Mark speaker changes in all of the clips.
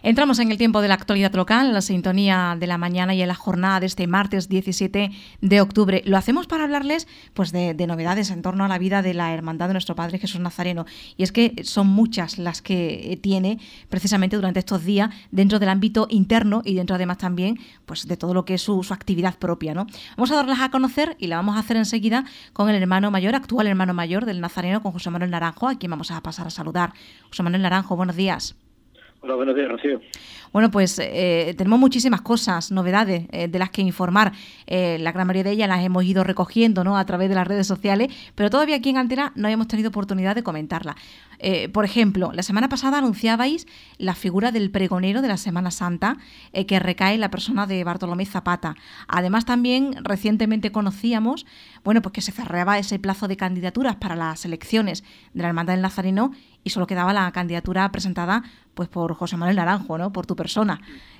Speaker 1: Entramos en el tiempo de la actualidad local, la sintonía de la mañana y en la jornada de este martes 17 de octubre. Lo hacemos para hablarles pues de novedades en torno a la vida de la Hermandad de nuestro Padre Jesús Nazareno. Y es que son muchas las que tiene precisamente durante estos días dentro del ámbito interno y dentro además también pues de todo lo que es su actividad propia, ¿no? Vamos a darlas a conocer y la vamos a hacer enseguida con el hermano mayor, actual hermano mayor del Nazareno, con José Manuel Naranjo, a quien vamos a pasar a saludar. José Manuel Naranjo, buenos días.
Speaker 2: Hola, buenos días, Rocío.
Speaker 1: Bueno, pues tenemos muchísimas cosas, novedades de las que informar. La gran mayoría de ellas las hemos ido recogiendo, ¿no?, a través de las redes sociales, pero todavía aquí en Antena no habíamos tenido oportunidad de comentarla. Por ejemplo, la semana pasada anunciabais la figura del pregonero de la Semana Santa, que recae en la persona de Bartolomé Zapata. Además, también recientemente conocíamos, bueno, pues que se cerraba ese plazo de candidaturas para las elecciones de la Hermandad del Nazareno y solo quedaba la candidatura presentada pues por José Manuel Naranjo, ¿no?, por tu persona.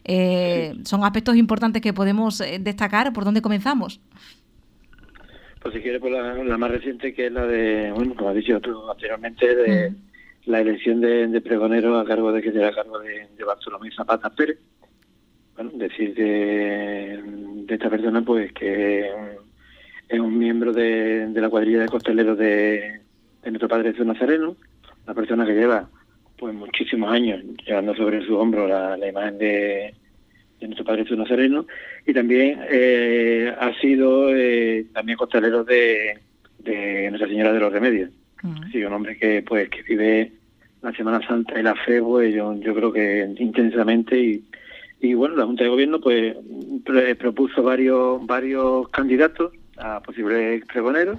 Speaker 1: Son aspectos importantes que podemos destacar. ¿Por dónde comenzamos?
Speaker 2: Pues si quieres, por la más reciente, que es la de, bueno, como has dicho tú anteriormente, de la elección de pregonero a cargo de Bartolomé Zapata Pérez. Bueno, decir que de esta persona, pues que es un miembro de la cuadrilla de costaleros de nuestro Padre Jesús Nazareno, una persona que lleva pues muchísimos años llevando sobre su hombro la imagen de nuestro Padre Jesús Nazareno, y también ha sido también costalero de Nuestra Señora de los Remedios. Sí, un hombre que vive la Semana Santa y la fe, pues yo creo que intensamente, y bueno, la Junta de Gobierno pues propuso varios candidatos a posibles pregoneros.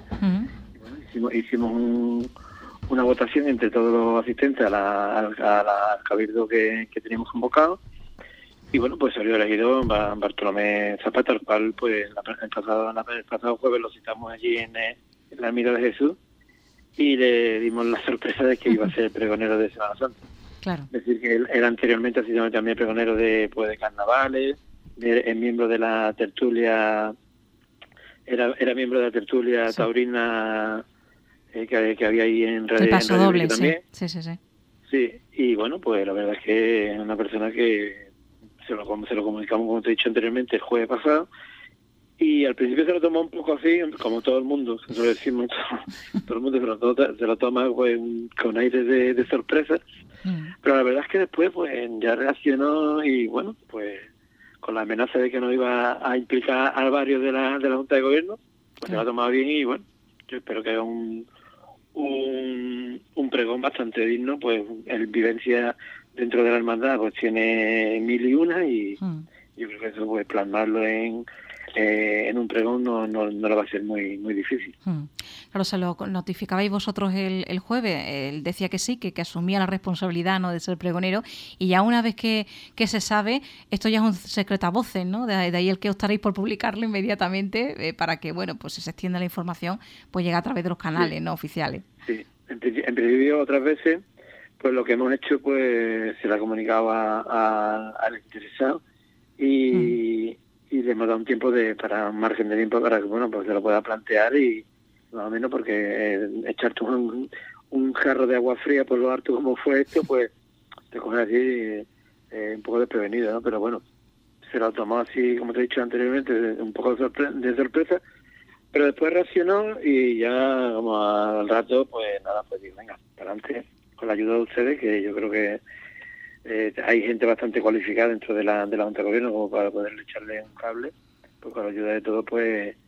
Speaker 2: Y bueno, hicimos una votación entre todos los asistentes al cabildo que teníamos convocado, y bueno, pues salió elegido Bartolomé Zapata, al cual pues el pasado jueves lo citamos allí en la Ermita de Jesús, y le dimos la sorpresa de que iba a ser pregonero de Semana Santa.
Speaker 1: Claro.
Speaker 2: Es decir, que él anteriormente ha sido también pregonero de carnavales, es miembro de la tertulia, era miembro de la tertulia taurina que había ahí en Radio,
Speaker 1: el Paso Doble,
Speaker 2: también.
Speaker 1: Sí.
Speaker 2: Sí, y bueno, pues la verdad es que es una persona que se lo comunicamos, como te he dicho anteriormente, el jueves pasado, y al principio se lo tomó un poco así, como todo el mundo, se lo decimos, todo el mundo se lo toma pues, con aire de sorpresa, pero la verdad es que después pues ya reaccionó, y bueno, pues con la amenaza de que no iba a implicar al barrio de la Junta de Gobierno, pues se lo ha tomado bien, y bueno, yo espero que haga un pregón bastante digno, pues el vivencia dentro de la hermandad pues tiene 1001, y yo creo que eso pues plasmarlo en un pregón no lo va a ser muy difícil.
Speaker 1: Claro, se lo notificabais vosotros el jueves. Él decía que sí, que asumía la responsabilidad, ¿no?, de ser pregonero, y ya una vez que se sabe, esto ya es un secreto a voces, ¿no? De ahí el que optaréis por publicarlo inmediatamente para que, bueno, pues se extienda la información, pues llega a través de los canales, ¿no?, oficiales.
Speaker 2: Sí, en principio otras veces pues lo que hemos hecho pues se lo ha comunicado al interesado, y le hemos dado un tiempo para un margen de tiempo para que bueno pues se lo pueda plantear, y más o menos, porque echarte un jarro de agua fría por lo harto como fue esto, pues te coges así un poco desprevenido, ¿no? Pero bueno, se lo tomó así, como te he dicho anteriormente, un poco de sorpresa, pero después reaccionó, y ya como al rato pues nada, pues digo, venga, para adelante, con la ayuda de ustedes, que yo creo que hay gente bastante cualificada dentro de la Junta de Gobierno como para poderle echarle un cable, pues con la ayuda de todo pues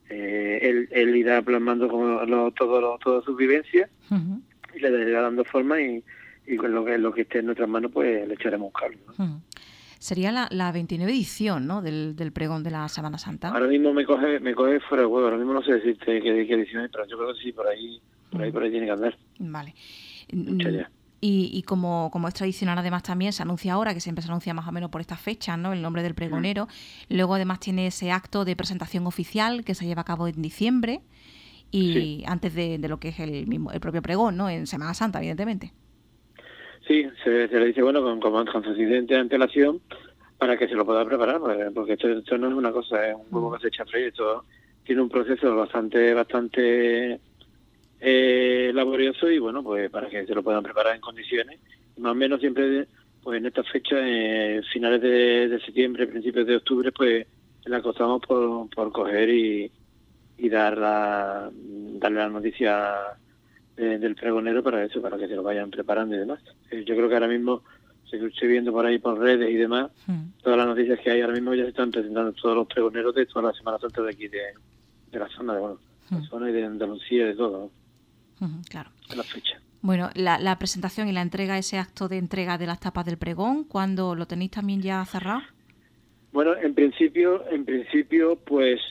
Speaker 2: él irá plasmando como todas sus vivencias, y le irá dando forma, y con lo que esté en nuestras manos pues le echaremos un cable, ¿no?
Speaker 1: Sería la 29 edición, ¿no?, del pregón de la Semana Santa.
Speaker 2: Ahora mismo me coge fuera de huevo, ahora mismo no sé decirte qué edición es, pero yo creo que sí, por ahí tiene que andar.
Speaker 1: Vale.
Speaker 2: Mucha ya.
Speaker 1: Y como es tradicional, además también se anuncia ahora, que siempre se anuncia más o menos por estas fechas, ¿no?, el nombre del pregonero. Luego además tiene ese acto de presentación oficial que se lleva a cabo en diciembre, y antes de lo que es el propio pregón, ¿no?, en Semana Santa, evidentemente.
Speaker 2: Sí, se le dice, bueno, con suficiente antelación para que se lo pueda preparar, porque esto no es una cosa, es un huevo que se echa a freír, esto tiene un proceso bastante laborioso, y bueno, pues para que se lo puedan preparar en condiciones, y más o menos siempre pues en esta fecha, finales de septiembre, principios de octubre, pues la acostamos por coger y darle la noticia del pregonero para eso, para que se lo vayan preparando y demás. Yo creo que ahora mismo, estoy viendo por ahí por redes y demás, todas las noticias que hay ahora mismo ya se están presentando todos los pregoneros de toda la Semana Santa de aquí, de la zona, la zona y de Andalucía, de todo, ¿no?
Speaker 1: Claro.
Speaker 2: De la fecha.
Speaker 1: Bueno, la presentación y la entrega, ese acto de entrega de las tapas del pregón, ¿cuándo lo tenéis también ya cerrado?
Speaker 2: Bueno, en principio, pues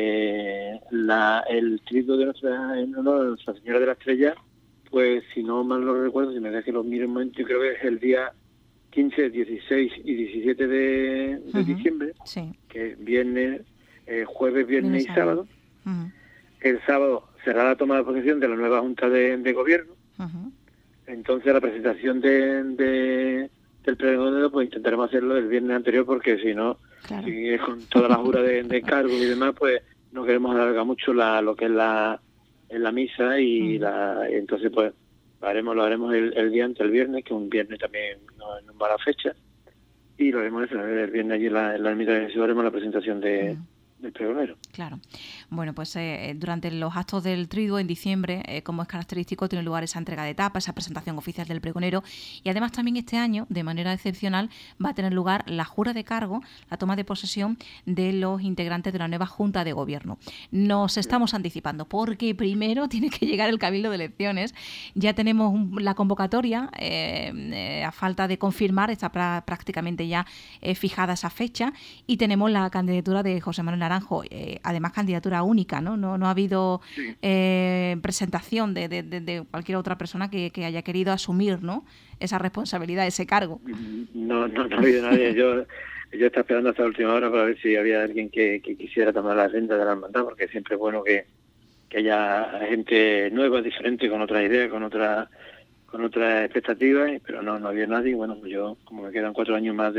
Speaker 2: el trigo de Nuestra Señora de la Estrella, pues si no mal lo recuerdo, si me dejas que lo mire un momento, yo creo que es el día 15, 16 y 17 de diciembre,
Speaker 1: sí.
Speaker 2: Que es viernes, jueves, viernes y sábado. El sábado será la toma de posesión de la nueva Junta de Gobierno. Entonces la presentación del pregonero, pues intentaremos hacerlo el viernes anterior, porque si no, claro, si es con toda la jura de cargo y demás, pues no queremos alargar mucho lo que es la misa y entonces pues lo haremos el día antes, el viernes, que un viernes también no va la fecha, y lo haremos el viernes allí en la ermita de Jesús, haremos la presentación del pregonero.
Speaker 1: Claro. Bueno, pues durante los actos del triduo en diciembre, como es característico, tiene lugar esa entrega de tapas, esa presentación oficial del pregonero, y además también este año, de manera excepcional, va a tener lugar la jura de cargo, la toma de posesión de los integrantes de la nueva Junta de Gobierno. Nos estamos anticipando, porque primero tiene que llegar el Cabildo de Elecciones. Ya tenemos la convocatoria, a falta de confirmar, está prácticamente ya fijada esa fecha, y tenemos la candidatura de José Manuel Naranjo, además candidatura única, ¿no? No ha habido presentación de cualquier otra persona que haya querido asumir, ¿no?, esa responsabilidad, ese cargo.
Speaker 2: No ha habido nadie. Yo estaba esperando hasta la última hora para ver si había alguien que quisiera tomar la rienda de la hermandad, porque siempre es bueno que haya gente nueva, diferente, con otras ideas, con otras expectativas, pero no había nadie. Bueno, pues yo, como me quedan 4 años más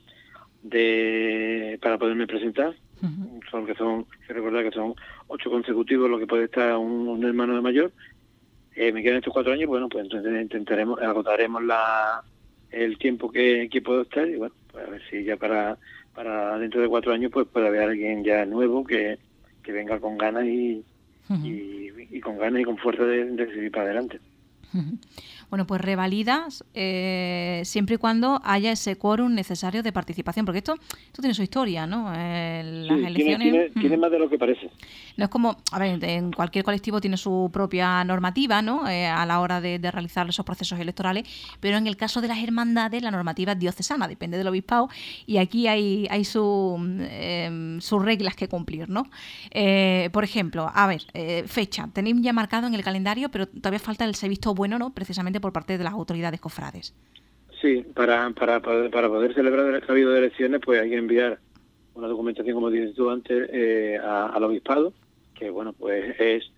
Speaker 2: para poderme presentar, que recordar que son 8 consecutivos lo que puede estar un hermano de mayor, me quedan estos 4 años, bueno, pues entonces agotaremos el tiempo que puedo estar, y bueno, pues a ver si ya para dentro de 4 años pues puede haber alguien ya nuevo que venga con ganas y con ganas y con fuerza de seguir para adelante.
Speaker 1: Bueno, pues revalidas siempre y cuando haya ese quórum necesario de participación, porque esto tiene su historia, ¿no? Las elecciones
Speaker 2: tiene más de lo que parece.
Speaker 1: No es como, a ver, en cualquier colectivo tiene su propia normativa, ¿no?, a la hora de realizar esos procesos electorales, pero en el caso de las hermandades la normativa es diocesana, depende del obispado, y aquí hay sus reglas que cumplir, ¿no? Por ejemplo, a ver, fecha, tenéis ya marcado en el calendario, pero todavía falta el visto bueno, ¿no?, precisamente por parte de las autoridades cofrades.
Speaker 2: Sí, para poder celebrar el cabildo de elecciones, pues hay que enviar una documentación, como dices tú antes, al obispado, que bueno, pues es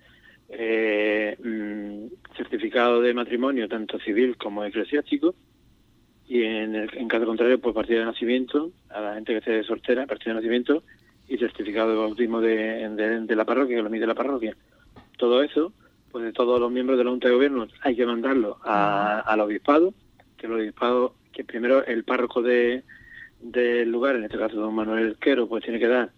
Speaker 2: certificado de matrimonio, tanto civil como eclesiástico, y en caso contrario, pues partida de nacimiento, a la gente que esté soltera, partida de nacimiento, y certificado de bautismo de la parroquia, que lo emite la parroquia. Todo eso, pues de todos los miembros de la Junta de Gobierno, hay que mandarlo al obispado, que el obispado, que primero el párroco del lugar, en este caso don Manuel Quero, pues tiene que dar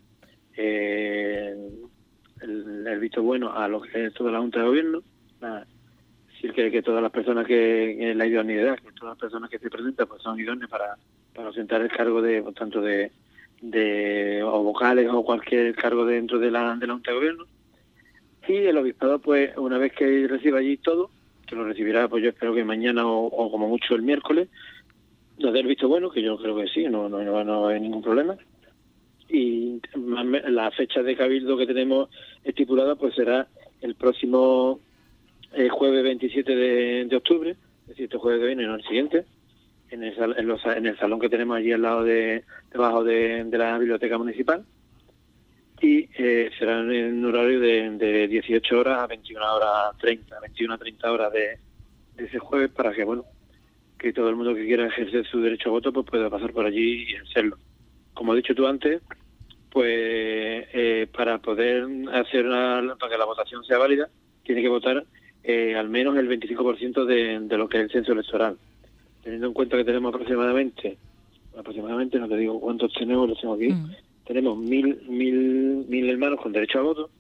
Speaker 2: el visto bueno a lo que es toda la Junta de Gobierno, decir que todas las personas que la idoneidad, que todas las personas que se presentan pues son idóneas para ostentar el cargo de, por tanto, de o vocales o cualquier cargo dentro de la Junta de Gobierno. Y el obispado, pues una vez que reciba allí todo, que lo recibirá, pues yo espero que mañana o como mucho el miércoles, nos dé el visto bueno, que yo creo que sí, no hay ningún problema. Y la fecha de cabildo que tenemos estipulada pues será el próximo jueves 27 de octubre, es decir, este jueves que viene, no el siguiente, en el salón que tenemos allí al lado debajo de la biblioteca municipal, y será en un horario de 18 horas a 21 horas 30, 21 a 30 horas de ese jueves, para que, bueno, que todo el mundo que quiera ejercer su derecho a voto pues pueda pasar por allí y ejercerlo. Como has dicho tú antes, pues para poder para que la votación sea válida, tiene que votar al menos el 25% de lo que es el censo electoral. teniendo en cuenta que tenemos aproximadamente, no te digo cuántos tenemos, los tengo aquí, tenemos 1.000 hermanos con derecho a voto,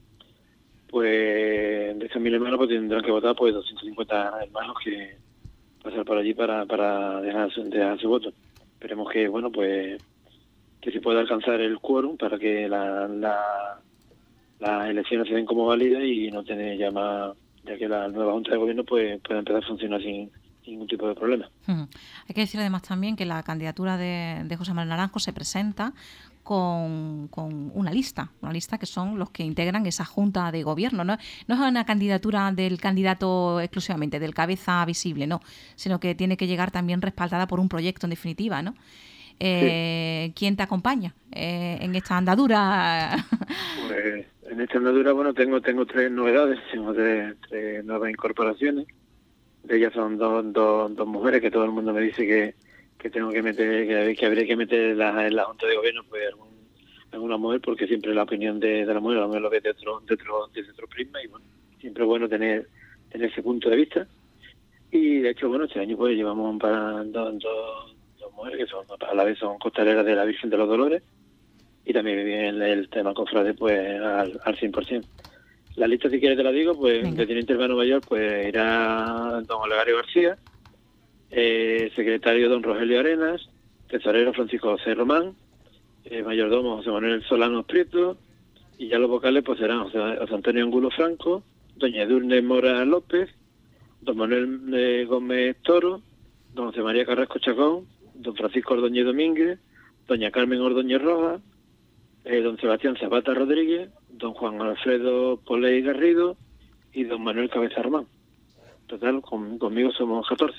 Speaker 2: pues de esos 1.000 hermanos pues tendrán que votar pues 250 hermanos que pasar por allí para dejar su voto. Esperemos que, bueno, pues que se pueda alcanzar el quórum para que las elecciones se den como válidas y no tener ya que la nueva Junta de Gobierno pues pueda empezar a funcionar sin ningún tipo de problema.
Speaker 1: Hay que decir además también que la candidatura de José Manuel Naranjo se presenta con una lista que son los que integran esa Junta de Gobierno. No es una candidatura del candidato exclusivamente, del cabeza visible, no, sino que tiene que llegar también respaldada por un proyecto en definitiva, ¿no?
Speaker 2: Sí.
Speaker 1: ¿Quién te acompaña en esta andadura?
Speaker 2: Pues en esta andadura, bueno, tengo 3 novedades, tengo tres nuevas incorporaciones. De ellas son dos mujeres que todo el mundo me dice que tengo que meter, que habría que meter en la Junta de Gobierno, pues alguna mujer, porque siempre la opinión de la mujer lo ve desde otro prisma, y bueno, siempre es bueno tener ese punto de vista. Y de hecho, bueno, este año pues llevamos para dos mujeres que son a la vez son costaleras de la Virgen de los Dolores, y también viven el tema cofrade pues al 100%. La lista, si quieres te la digo, pues
Speaker 1: Venga.
Speaker 2: de teniente hermano mayor pues irá don Olegario García, secretario don Rogelio Arenas, tesorero Francisco José Román, mayordomo José Manuel Solano Prieto, y ya los vocales pues serán José Antonio Angulo Franco, doña Edurne Mora López, don Manuel Gómez Toro, don José María Carrasco Chacón, don Francisco Ordóñez Domínguez, doña Carmen Ordóñez Rojas, don Sebastián Zapata Rodríguez, don Juan Alfredo Poley Garrido y don Manuel Cabeza Román. Total, conmigo somos 14.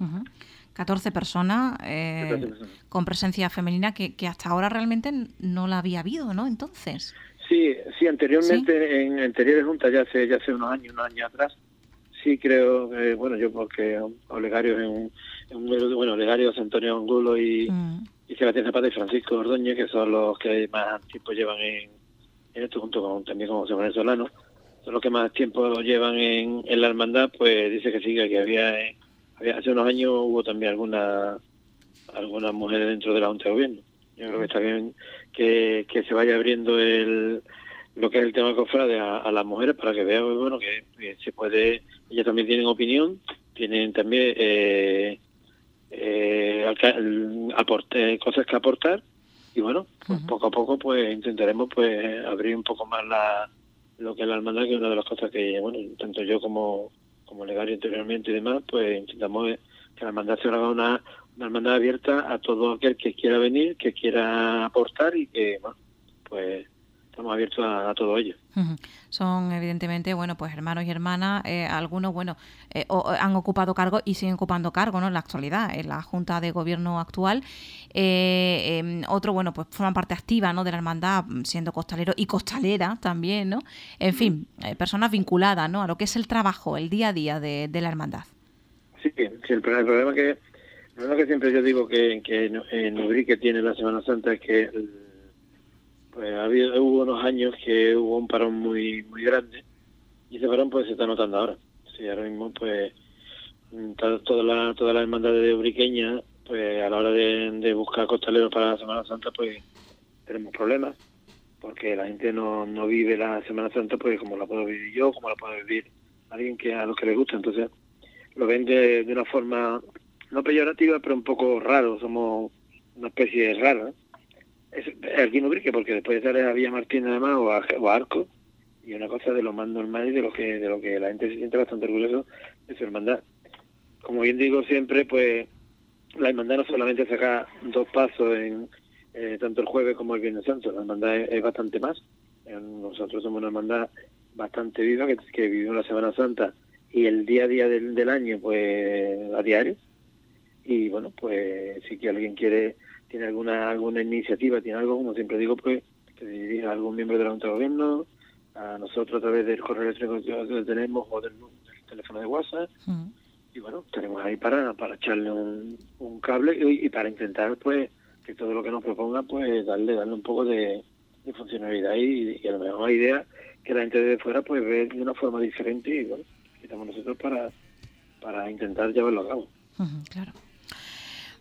Speaker 1: 14 personas,
Speaker 2: 14 personas
Speaker 1: con presencia femenina que hasta ahora realmente no la había habido, ¿no? Entonces.
Speaker 2: Sí, anteriormente, ¿sí? En anteriores juntas, ya hace unos años atrás, sí creo, bueno, yo porque Olegario Olegario, José Antonio Angulo y Sebastián Zapata y Francisco Ordóñez, que son los que más tiempo llevan en esto, junto con también con José Manuel Solano, son los que más tiempo llevan en la hermandad, pues dice que sí, que había hace unos años hubo también algunas mujeres dentro de la Junta de Gobierno. Yo creo que está bien que se vaya abriendo lo que es el tema de cofrade a las mujeres para que vean, bueno, que se puede, ellas también tienen opinión, tienen también cosas que aportar, y bueno, pues poco a poco pues intentaremos pues abrir un poco más lo que es la hermandad, que es una de las cosas que, bueno, tanto yo como Olegario anteriormente y demás, pues intentamos que la hermandad se haga una hermandad abierta a todo aquel que quiera venir, que quiera aportar, y que, bueno, pues estamos abiertos a todo ello.
Speaker 1: Son evidentemente, bueno, pues hermanos y hermanas, algunos, bueno, han ocupado cargo y siguen ocupando cargo, ¿no? En la actualidad, en la Junta de Gobierno actual. Otro, bueno, pues forman parte activa, ¿no? De la hermandad, siendo costalero y costalera también, ¿no? En fin, personas vinculadas, ¿no? A lo que es el trabajo, el día a día de la hermandad.
Speaker 2: Sí, el problema que siempre yo digo que en Ubrique tiene la Semana Santa es que pues hubo unos años que hubo un parón muy muy grande, y ese parón pues se está notando ahora. Sí, ahora mismo pues toda la hermandad de ubriqueña, pues a la hora de buscar costaleros para la Semana Santa pues tenemos problemas, porque la gente no vive la Semana Santa pues como la puedo vivir yo, como la puede vivir alguien a los que les gusta. Entonces lo ven de una forma no peyorativa, pero un poco raro. Somos una especie rara, aquí en Ubrique, porque después sale a Villa Martín además o a Arco, y una cosa de lo más normal y de lo que la gente se siente bastante orgulloso de su hermandad. Como bien digo siempre, pues la hermandad no solamente saca 2 pasos en tanto el jueves como el Viernes Santo, la hermandad es bastante más. Nosotros somos una hermandad bastante viva que vivimos la Semana Santa y el día a día del año pues a diario. Y bueno, pues si que alguien tiene alguna iniciativa, tiene algo, como siempre digo, pues que se dirija a algún miembro de la Junta de Gobierno, a nosotros a través del correo electrónico que tenemos o del teléfono de WhatsApp. Y bueno, estaremos ahí para echarle un cable y para intentar pues que todo lo que nos proponga pues darle un poco de funcionalidad y a lo mejor hay ideas que la gente de fuera pues ve de una forma diferente, y bueno, estamos nosotros para intentar llevarlo a cabo.
Speaker 1: Claro.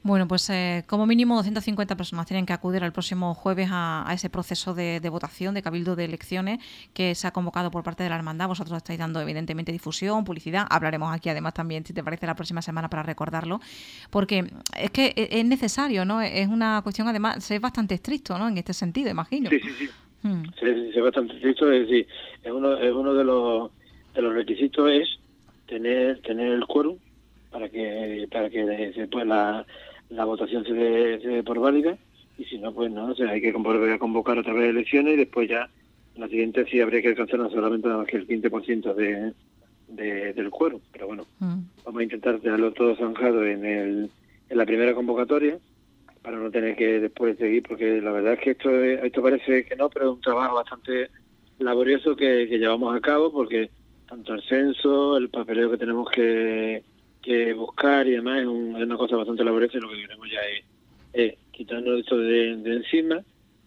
Speaker 1: Bueno, pues como mínimo 250 personas tienen que acudir el próximo jueves a ese proceso de votación, de cabildo de elecciones que se ha convocado por parte de la hermandad. Vosotros estáis dando evidentemente difusión, publicidad. Hablaremos aquí además también, si te parece, la próxima semana para recordarlo, porque es que es necesario, ¿no? Es una cuestión, además, es bastante estricto, ¿no? En este sentido, imagino.
Speaker 2: Sí, sí, sí. Sí, es bastante estricto, es decir, es uno de los requisitos es tener el quórum para que después la votación se dé por válida, y si no, pues no, o sea, hay que volver a convocar otra vez elecciones, y después ya la siguiente sí habría que alcanzar no solamente nada más que el 15% del quórum, pero bueno, vamos a intentar dejarlo todo zanjado en la primera convocatoria para no tener que después seguir, porque la verdad es que esto parece que no, pero es un trabajo bastante laborioso que llevamos a cabo, porque tanto el censo, el papeleo que tenemos que buscar y demás es una cosa bastante laboriosa, y lo que queremos ya es quitarnos esto de encima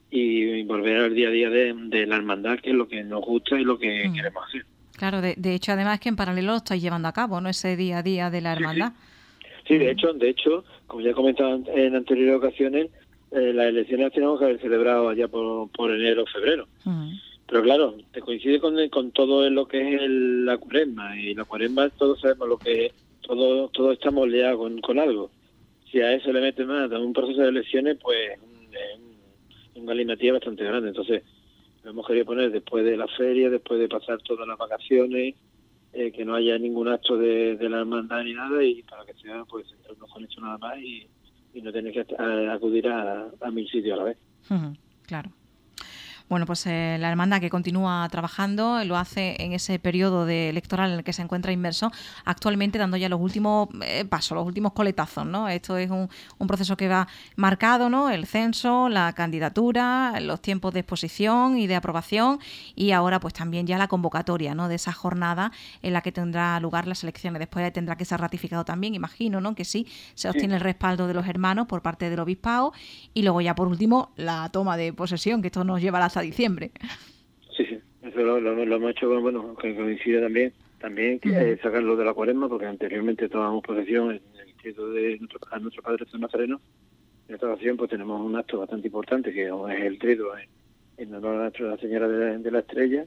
Speaker 2: y volver al día a día de la hermandad, que es lo que nos gusta y lo que queremos hacer.
Speaker 1: Claro, de hecho, además que en paralelo lo estáis llevando a cabo, ¿no? Ese día a día de la hermandad.
Speaker 2: Sí, de hecho, como ya he comentado en anteriores ocasiones, las elecciones las tenemos que haber celebrado allá por enero o febrero. Pero claro, te coincide con todo lo que es la cuaresma, y la cuaresma todos sabemos lo que es, todos estamos liados con algo. Si a eso le metes más a un proceso de elecciones, pues es una galimatía bastante grande. Entonces, lo hemos querido poner después de la feria, después de pasar todas las vacaciones, que no haya ningún acto de la hermandad ni nada, y para que sea pues centrarnos con esto nada más, y no tener que acudir a 1000 sitios a la vez.
Speaker 1: Claro. Bueno, pues la hermandad que continúa trabajando lo hace en ese periodo electoral en el que se encuentra inmerso actualmente, dando ya los últimos pasos, los últimos coletazos, ¿no? Esto es un proceso que va marcado, ¿no? El censo, la candidatura, los tiempos de exposición y de aprobación, y ahora pues también ya la convocatoria, ¿no? De esa jornada en la que tendrá lugar las elecciones. Después tendrá que ser ratificado también, imagino, ¿no? Que sí, se obtiene el respaldo de los hermanos por parte del obispado, y luego ya por último la toma de posesión, que esto nos llevará hasta diciembre.
Speaker 2: Sí, eso lo hemos hecho, bueno, que coincide también que sacarlo de la cuaresma, porque anteriormente tomábamos posesión en el distrito de nuestro Padre San Nazareno. En esta ocasión pues tenemos un acto bastante importante, que es el trito en honor a Nuestra Señora de la Estrella,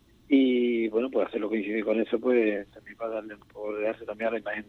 Speaker 2: y bueno, pues hacerlo coincidir con eso, pues también para darse también a la imagen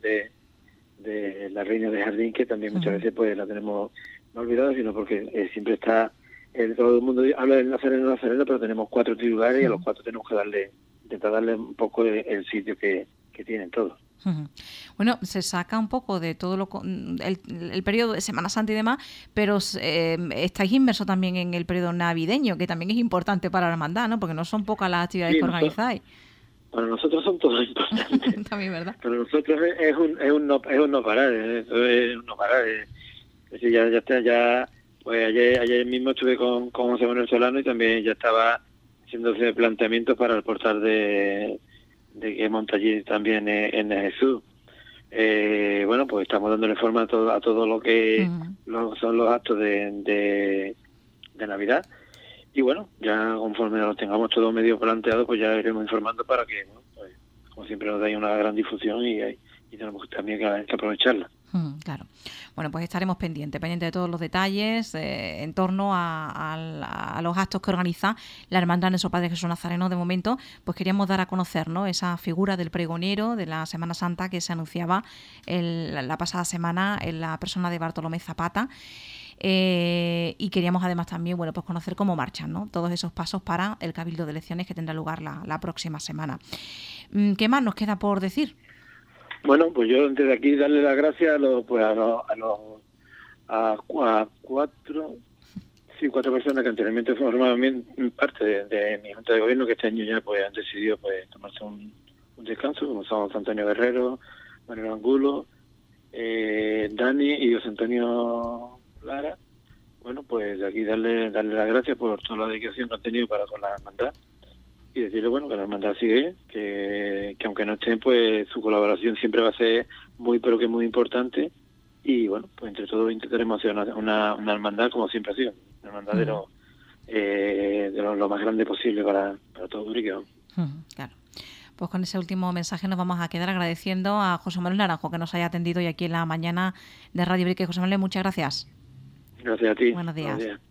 Speaker 2: de la Reina de Jardín, que también muchas veces pues la tenemos no olvidada, sino porque siempre está, todo el mundo habla del Nazareno, pero tenemos 4 titulares, y a los 4 tenemos que intentar darle un poco el sitio que tienen todos.
Speaker 1: Bueno, se saca un poco de todo el periodo de Semana Santa y demás, pero estáis inmersos también en el periodo navideño, que también es importante para la hermandad, ¿no? Porque no son pocas las actividades que organizáis.
Speaker 2: Para nosotros son todas importantes.
Speaker 1: También, ¿verdad?
Speaker 2: Para nosotros es un no parar, eso es un no parar. Es decir, ya pues ayer mismo estuve con José Manuel Solano, y también ya estaba haciéndose planteamientos para el portal de que monta allí también en Jesús. Bueno, pues estamos dándole forma a todo lo que son los actos de Navidad, y bueno, ya conforme los tengamos todos medio planteados, pues ya iremos informando para que, bueno, pues, como siempre, nos dé una gran difusión, y tenemos también que aprovecharla.
Speaker 1: Claro. Bueno, pues estaremos pendientes de todos los detalles en torno a los actos que organiza la Hermandad de nuestro Padre Jesús Nazareno. De momento, pues queríamos dar a conocer, ¿no?, esa figura del pregonero de la Semana Santa que se anunciaba la pasada semana en la persona de Bartolomé Zapata. Y queríamos además también, bueno, pues conocer cómo marchan, ¿no?, todos esos pasos para el cabildo de elecciones que tendrá lugar la próxima semana. ¿Qué más nos queda por decir?
Speaker 2: Bueno, pues yo desde aquí darle las gracias a 4 personas que anteriormente formaban parte de mi junta de gobierno, que este año ya pues han decidido pues tomarse un descanso, como son Antonio Guerrero, Manuel Angulo, Dani y José Antonio Lara. Bueno, pues de aquí darle las gracias por toda la dedicación que han tenido para con la hermandad, y decirle, bueno, que la hermandad sigue, que aunque no estén, pues su colaboración siempre va a ser pero que muy importante, y bueno, pues entre todos intentaremos hacer una hermandad como siempre ha sido, una hermandad de lo más grande posible para todo Urique.
Speaker 1: Claro. Pues con ese último mensaje nos vamos a quedar agradeciendo a José Manuel Naranjo que nos haya atendido hoy aquí en la mañana de Radio Vic. José Manuel, muchas gracias.
Speaker 2: Gracias a ti.
Speaker 1: Buenos días.
Speaker 2: Buenos días.